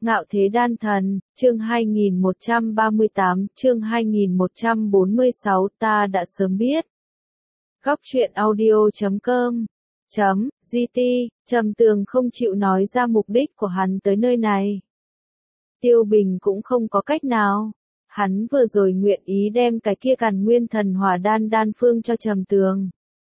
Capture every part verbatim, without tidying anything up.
Ngạo thế đan thần, chương hai nghìn một trăm ba mươi tám, chương hai nghìn một trăm bốn mươi sáu, ta đã sớm biết. Góc truyện audio chấm com chấm gt, Trầm Tường không chịu nói ra mục đích của hắn tới nơi này. Tiêu Bình cũng không có cách nào. Hắn vừa rồi nguyện ý đem cái kia Càn Nguyên Thần Hỏa Đan đan phương cho Trầm Tường.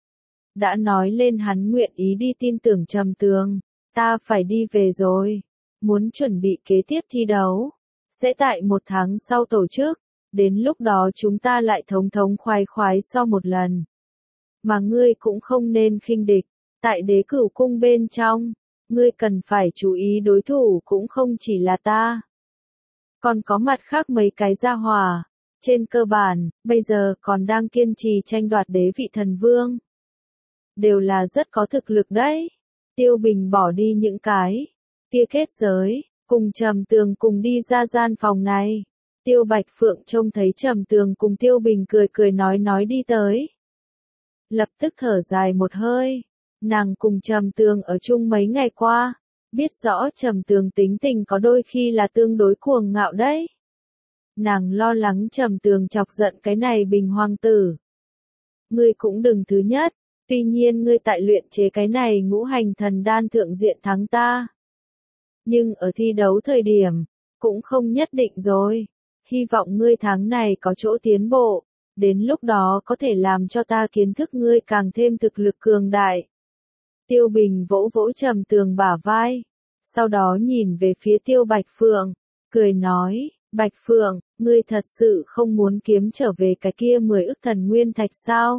Đã nói lên hắn nguyện ý đi tin tưởng Trầm Tường. Ta phải đi về rồi. Muốn chuẩn bị kế tiếp thi đấu. Sẽ tại một tháng sau tổ chức. Đến lúc đó chúng ta lại thống thống khoái khoái so một lần. Mà ngươi cũng không nên khinh địch. Tại Đế Cửu Cung bên trong, ngươi cần phải chú ý đối thủ cũng không chỉ là ta. Còn có mặt khác mấy cái gia hỏa. Trên cơ bản, bây giờ còn đang kiên trì tranh đoạt đế vị thần vương. Đều là rất có thực lực đấy. Tiêu Bình bỏ đi những cái kia kết giới, cùng Trầm Tường cùng đi ra gian phòng này. Tiêu Bạch Phượng trông thấy Trầm Tường cùng Tiêu Bình cười cười nói nói đi tới. Lập tức thở dài một hơi. Nàng cùng Trầm Tường ở chung mấy ngày qua, biết rõ Trầm Tường tính tình có đôi khi là tương đối cuồng ngạo đấy. Nàng lo lắng Trầm Tường chọc giận cái này Bình hoàng tử. Ngươi cũng đừng thứ nhất, tuy nhiên ngươi tại luyện chế cái này ngũ hành thần đan thượng diện thắng ta. Nhưng ở thi đấu thời điểm, cũng không nhất định rồi. Hy vọng ngươi tháng này có chỗ tiến bộ, đến lúc đó có thể làm cho ta kiến thức ngươi càng thêm thực lực cường đại. Tiêu Bình vỗ vỗ Trầm Tường bả vai, sau đó nhìn về phía Tiêu Bạch Phượng, cười nói, Bạch Phượng, ngươi thật sự không muốn kiếm trở về cái kia mười ức thần nguyên thạch sao?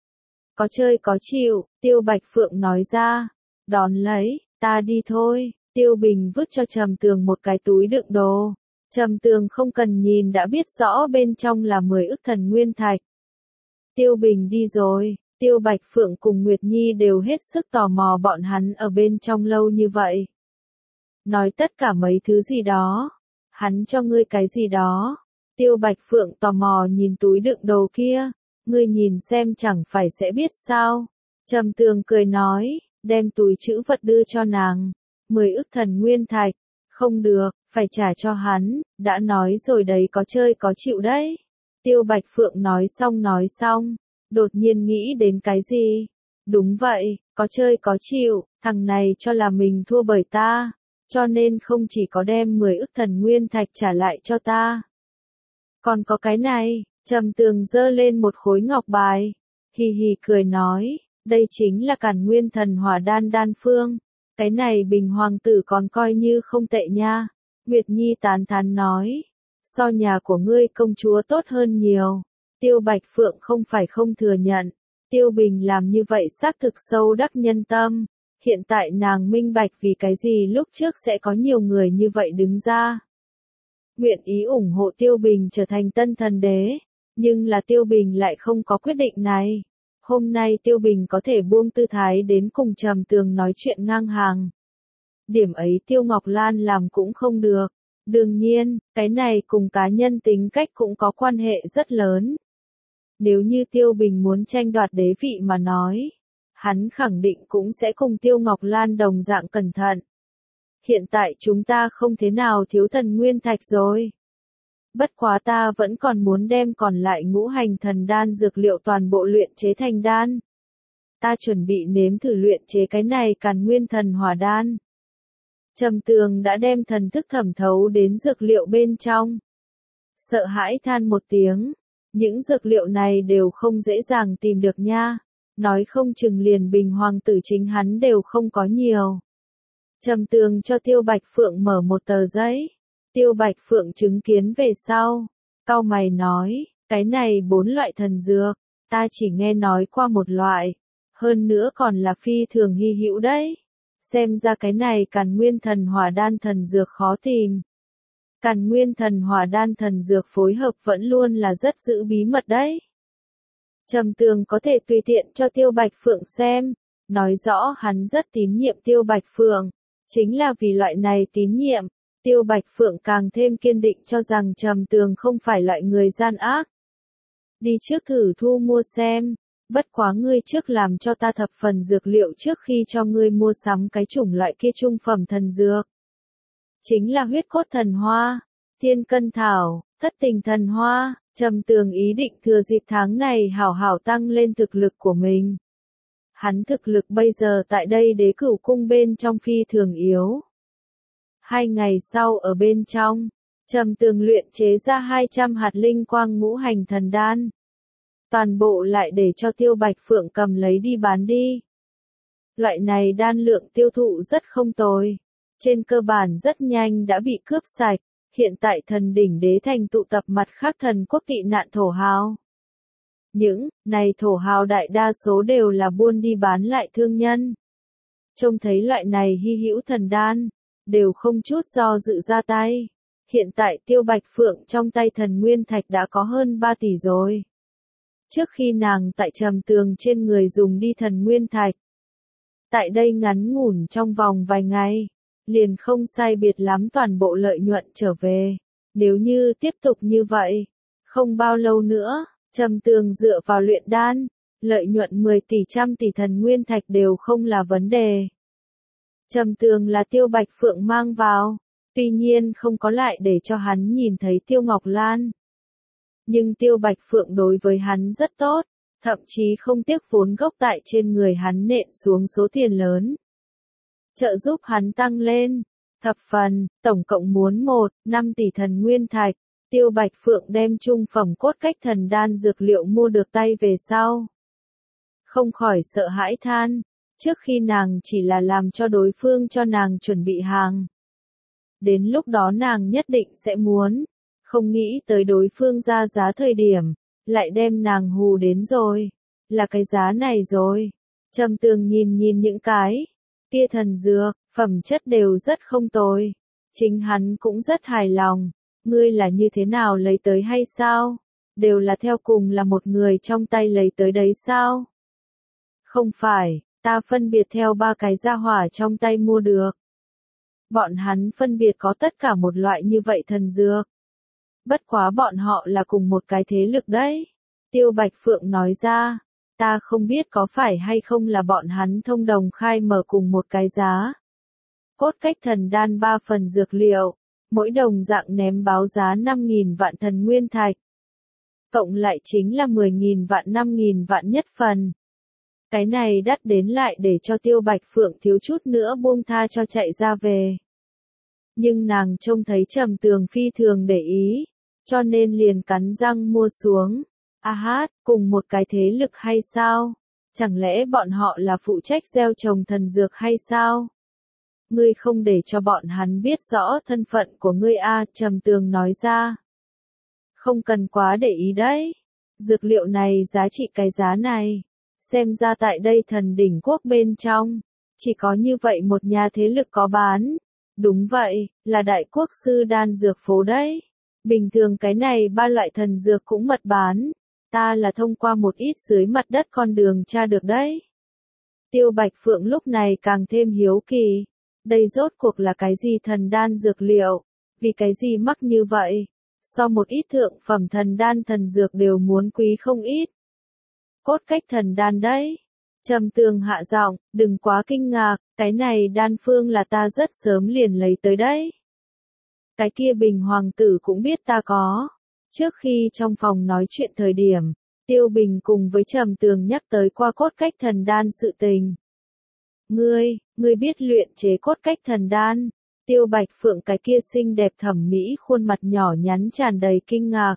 Có chơi có chịu, Tiêu Bạch Phượng nói ra, đón lấy, ta đi thôi. Tiêu Bình vứt cho Trầm Tường một cái túi đựng đồ. Trầm Tường không cần nhìn đã biết rõ bên trong là mười ức thần nguyên thạch. Tiêu Bình đi rồi, Tiêu Bạch Phượng cùng Nguyệt Nhi đều hết sức tò mò bọn hắn ở bên trong lâu như vậy. Nói tất cả mấy thứ gì đó. Hắn cho ngươi cái gì đó. Tiêu Bạch Phượng tò mò nhìn túi đựng đồ kia. Ngươi nhìn xem chẳng phải sẽ biết sao. Trầm Tường cười nói, đem túi trữ vật đưa cho nàng. Mười ức thần nguyên thạch. Không được, phải trả cho hắn, đã nói rồi đấy có chơi có chịu đấy. Tiêu Bạch Phượng nói xong nói xong, đột nhiên nghĩ đến cái gì? Đúng vậy, có chơi có chịu, thằng này cho là mình thua bởi ta, cho nên không chỉ có đem mười ức thần nguyên thạch trả lại cho ta. Còn có cái này, Trầm Tường giơ lên một khối ngọc bài, hì hì cười nói, đây chính là Càn Nguyên Thần Hỏa Đan đan phương. Cái này Bình hoàng tử còn coi như không tệ nha. Nguyệt Nhi tán thán nói. So nhà của ngươi công chúa tốt hơn nhiều. Tiêu Bạch Phượng không phải không thừa nhận. Tiêu Bình làm như vậy xác thực sâu đắc nhân tâm. Hiện tại nàng minh bạch vì cái gì lúc trước sẽ có nhiều người như vậy đứng ra. Nguyện ý ủng hộ Tiêu Bình trở thành tân thần đế. Nhưng là Tiêu Bình lại không có quyết định này. Hôm nay Tiêu Bình có thể buông tư thái đến cùng Trầm Tường nói chuyện ngang hàng. Điểm ấy Tiêu Ngọc Lan làm cũng không được. Đương nhiên, cái này cùng cá nhân tính cách cũng có quan hệ rất lớn. Nếu như Tiêu Bình muốn tranh đoạt đế vị mà nói, hắn khẳng định cũng sẽ cùng Tiêu Ngọc Lan đồng dạng cẩn thận. Hiện tại chúng ta không thế nào thiếu thần nguyên thạch rồi. Bất quá ta vẫn còn muốn đem còn lại ngũ hành thần đan dược liệu toàn bộ luyện chế thành đan. Ta chuẩn bị nếm thử luyện chế cái này Càn Nguyên Thần Hỏa Đan. Trầm Tường đã đem thần thức thẩm thấu đến dược liệu bên trong. Sợ hãi than một tiếng. Những dược liệu này đều không dễ dàng tìm được nha. Nói không chừng liền Bình hoàng tử chính hắn đều không có nhiều. Trầm Tường cho Tiêu Bạch Phượng mở một tờ giấy. Tiêu Bạch Phượng chứng kiến về sau, cau mày nói, cái này bốn loại thần dược, ta chỉ nghe nói qua một loại, hơn nữa còn là phi thường hy hữu đấy. Xem ra cái này Càn Nguyên Thần Hỏa Đan thần dược khó tìm. Càn Nguyên Thần Hỏa Đan thần dược phối hợp vẫn luôn là rất giữ bí mật đấy. Trầm Tường có thể tùy tiện cho Tiêu Bạch Phượng xem, nói rõ hắn rất tín nhiệm Tiêu Bạch Phượng, chính là vì loại này tín nhiệm. Tiêu Bạch Phượng càng thêm kiên định cho rằng Trầm Tường không phải loại người gian ác. Đi trước thử thu mua xem, bất quá ngươi trước làm cho ta thập phần dược liệu trước khi cho ngươi mua sắm cái chủng loại kia trung phẩm thần dược. chính là huyết cốt thần hoa, thiên cân thảo, thất tình thần hoa. Trầm Tường ý định thừa dịp tháng này hảo hảo tăng lên thực lực của mình. Hắn thực lực bây giờ tại đây Đế Cửu cung bên trong phi thường yếu. Hai ngày sau ở bên trong, Trầm Tường luyện chế ra hai trăm hạt linh quang ngũ hành thần đan. Toàn bộ lại để cho Tiêu Bạch Phượng cầm lấy đi bán đi. Loại này đan lượng tiêu thụ rất không tồi. Trên cơ bản rất nhanh đã bị cướp sạch. Hiện tại thần đỉnh đế thành tụ tập mặt khác thần quốc tị nạn thổ hào. Những này thổ hào đại đa số đều là buôn đi bán lại thương nhân. Trông thấy loại này hy hữu thần đan, đều không chút do dự ra tay. Hiện tại Tiêu Bạch Phượng trong tay thần nguyên thạch đã có hơn ba tỷ rồi. Trước khi nàng tại Trầm Tường trên người dùng đi thần nguyên thạch. Tại đây ngắn ngủn trong vòng vài ngày, liền không sai biệt lắm toàn bộ lợi nhuận trở về. Nếu như tiếp tục như vậy, không bao lâu nữa, Trầm Tường dựa vào luyện đan, lợi nhuận mười tỷ trăm tỷ thần nguyên thạch đều không là vấn đề. Trầm Tường là Tiêu Bạch Phượng mang vào, tuy nhiên không có lại để cho hắn nhìn thấy Tiêu Ngọc Lan. Nhưng Tiêu Bạch Phượng đối với hắn rất tốt, thậm chí không tiếc vốn gốc tại trên người hắn nện xuống số tiền lớn. Trợ giúp hắn tăng lên, thập phần, tổng cộng muốn một, năm tỷ thần nguyên thạch. Tiêu Bạch Phượng đem trung phẩm cốt cách thần đan dược liệu mua được tay về sau. Không khỏi sợ hãi than, trước khi nàng chỉ là làm cho đối phương cho nàng chuẩn bị hàng. Đến lúc đó nàng nhất định sẽ muốn, không nghĩ tới đối phương ra giá thời điểm, lại đem nàng hù đến rồi, là cái giá này rồi. Trầm Tường nhìn nhìn những cái, kia thần dược, phẩm chất đều rất không tồi, chính hắn cũng rất hài lòng. Ngươi là như thế nào lấy tới hay sao? Đều là theo cùng là một người trong tay lấy tới đấy sao? Không phải, ta phân biệt theo ba cái gia hỏa trong tay mua được. Bọn hắn phân biệt có tất cả một loại như vậy thần dược. Bất quá bọn họ là cùng một cái thế lực đấy. Tiêu Bạch Phượng nói ra, ta không biết có phải hay không là bọn hắn thông đồng khai mở cùng một cái giá. Cốt cách thần đan ba phần dược liệu. Mỗi đồng dạng ném báo giá năm nghìn vạn thần nguyên thạch. Cộng lại chính là mười nghìn vạn năm nghìn vạn nhất phần. Cái này đắt đến lại để cho Tiêu Bạch Phượng thiếu chút nữa buông tha cho chạy ra về. Nhưng nàng trông thấy Trầm Tường phi thường để ý, cho nên liền cắn răng mua xuống. A hát, cùng một cái thế lực hay sao? Chẳng lẽ bọn họ là phụ trách gieo trồng thần dược hay sao? Ngươi không để cho bọn hắn biết rõ thân phận của ngươi a, Trầm Tường nói ra. Không cần quá để ý đấy. Dược liệu này giá trị cái giá này. Xem ra tại đây thần đỉnh quốc bên trong, chỉ có như vậy một nhà thế lực có bán. Đúng vậy, là đại quốc sư đan dược phố đấy. Bình thường cái này ba loại thần dược cũng mật bán. Ta là thông qua một ít dưới mặt đất con đường tra được đấy. Tiêu Bạch Phượng lúc này càng thêm hiếu kỳ. Đây rốt cuộc là cái gì thần đan dược liệu? Vì cái gì mắc như vậy? So một ít thượng phẩm thần đan thần dược đều muốn quý không ít. Cốt cách thần đan đấy. Trầm Tường hạ giọng, đừng quá kinh ngạc, cái này đan phương là ta rất sớm liền lấy tới đấy. Cái kia Bình Hoàng tử cũng biết ta có. Trước khi trong phòng nói chuyện thời điểm, Tiêu Bình cùng với Trầm Tường nhắc tới qua cốt cách thần đan sự tình. Ngươi, ngươi biết luyện chế cốt cách thần đan. Tiêu Bạch Phượng cái kia xinh đẹp thẩm mỹ khuôn mặt nhỏ nhắn tràn đầy kinh ngạc.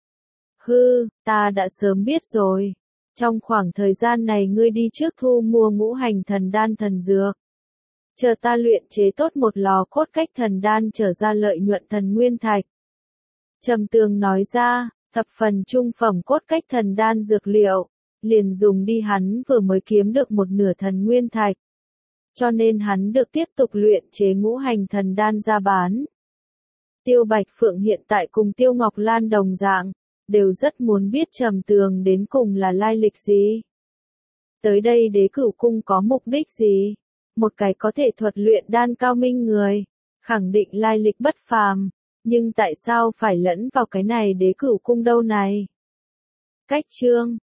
Hư, ta đã sớm biết rồi. Trong khoảng thời gian này ngươi đi trước thu mua ngũ hành thần đan thần dược. Chờ ta luyện chế tốt một lò cốt cách thần đan trở ra lợi nhuận thần nguyên thạch. Trầm Tường nói ra, thập phần trung phẩm cốt cách thần đan dược liệu, liền dùng đi hắn vừa mới kiếm được một nửa thần nguyên thạch. Cho nên hắn được tiếp tục luyện chế ngũ hành thần đan ra bán. Tiêu Bạch Phượng hiện tại cùng Tiêu Ngọc Lan đồng dạng, đều rất muốn biết Trầm Tường đến cùng là lai lịch gì. Tới đây Đế Cửu cung có mục đích gì? Một cái có thể thuật luyện đan cao minh người, khẳng định lai lịch bất phàm, nhưng tại sao phải lẫn vào cái này Đế Cửu cung đâu này? Cách chương